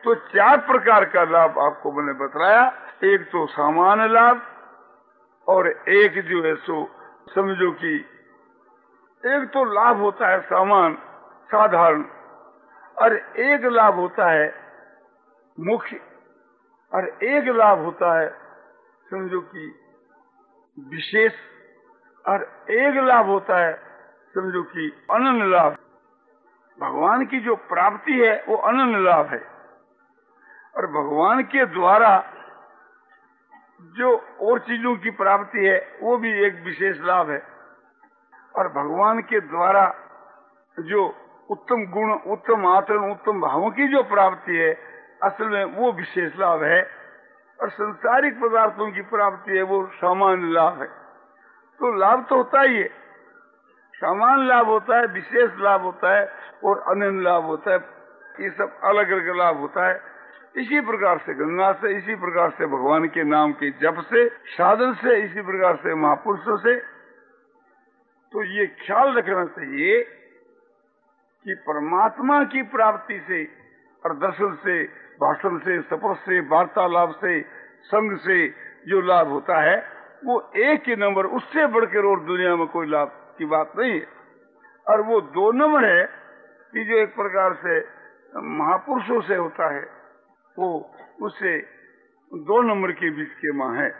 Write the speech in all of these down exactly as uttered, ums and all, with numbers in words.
तो चार प्रकार का लाभ आपको मैंने बताया। एक तो सामान्य लाभ, और एक जो है सो समझो कि एक तो लाभ होता है सामान्य साधारण, और एक लाभ होता है मुख्य, और एक लाभ होता है समझो कि विशेष, और एक लाभ होता है समझो कि अनन्य लाभ। भगवान की जो प्राप्ति है वो अनन्य लाभ है, और भगवान के द्वारा जो और चीजों की प्राप्ति है वो भी एक विशेष लाभ है, और भगवान के द्वारा जो उत्तम गुण, उत्तम आचरण, उत्तम भावों की जो प्राप्ति है असल में वो विशेष लाभ है, और संसारिक पदार्थों की प्राप्ति है वो सामान्य लाभ है। तो लाभ तो होता ही है, सामान्य लाभ होता है, विशेष लाभ होता है, और अनन्य लाभ होता है। ये सब अलग अलग लाभ होता है। इसी प्रकार से गंगा से, इसी प्रकार से भगवान के नाम के जप से, साधन से, इसी प्रकार से महापुरुषों से। तो ये ख्याल रखना चाहिए कि परमात्मा की प्राप्ति से और दर्शन से, भाषण से, स्पर्श से, वार्तालाप से, संग से जो लाभ होता है वो एक ही नंबर, उससे बढ़कर और दुनिया में कोई लाभ की बात नहीं है। और वो दो नंबर है कि जो एक प्रकार से महापुरुषों से होता है वो उससे दो नंबर के बीच के मां है।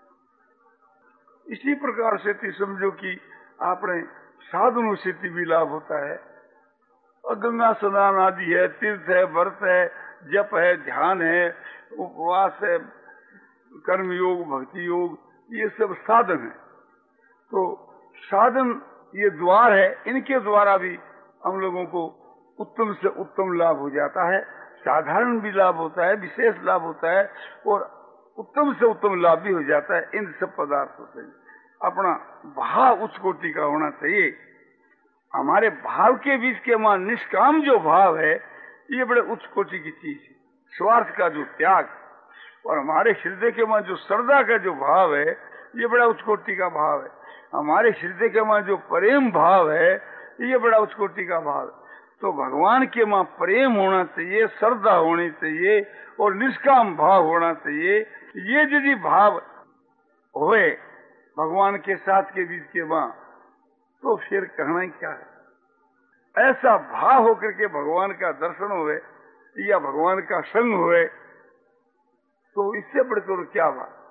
इसी प्रकार से समझो कि आपने साधनों से भी लाभ होता है, और गंगा स्नान आदि है, तीर्थ है, व्रत है, जप है, ध्यान है, उपवास है, कर्म योग, भक्ति योग, ये सब साधन है। तो साधन ये द्वार है, इनके द्वारा भी हम लोगों को उत्तम से उत्तम लाभ हो जाता है। साधारण भी लाभ होता है, विशेष लाभ होता है, और उत्तम से उत्तम लाभ भी हो जाता है। इन सब पदार्थों से अपना भाव उच्च कोटि का होना चाहिए। हमारे भाव के बीच के मान निष्काम जो भाव है ये बड़े उच्च कोटि की चीज है। स्वार्थ का जो त्याग, और हमारे हृदय के मान जो श्रद्धा का जो भाव है ये बड़ा उच्च कोटि का भाव है। हमारे हृदय के मान जो प्रेम भाव है ये बड़ा उच्च कोटि का भाव है। तो भगवान के मां प्रेम होना चाहिए, श्रद्धा होनी चाहिए, और निष्काम भाव होना चाहिए। ये यदि भाव होए भगवान के साथ के बीच के मां, तो फिर कहना ही क्या है। ऐसा भाव होकर के भगवान का दर्शन होए या भगवान का संग होए, तो इससे बढ़कर क्या बात।